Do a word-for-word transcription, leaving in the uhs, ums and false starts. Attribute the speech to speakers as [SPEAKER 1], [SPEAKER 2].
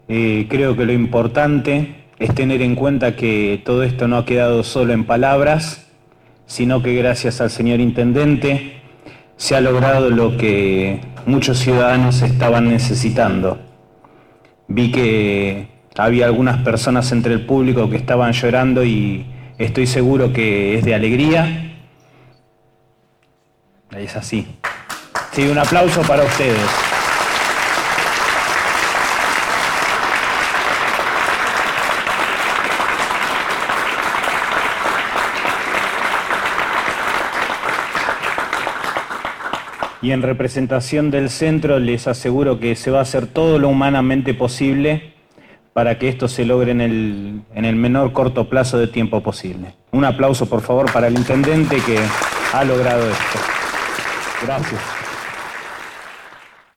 [SPEAKER 1] Eh, creo que lo importante es tener en cuenta que todo esto no ha quedado solo en palabras, sino que gracias al señor Intendente se ha logrado lo que muchos ciudadanos estaban necesitando. Vi que había algunas personas entre el público que estaban llorando y estoy seguro que es de alegría. Es así. Sí, un aplauso para ustedes. Y en representación del centro les aseguro que se va a hacer todo lo humanamente posible para que esto se logre en el, en el menor corto plazo de tiempo posible. Un aplauso, por favor, para el intendente que ha logrado esto. Gracias.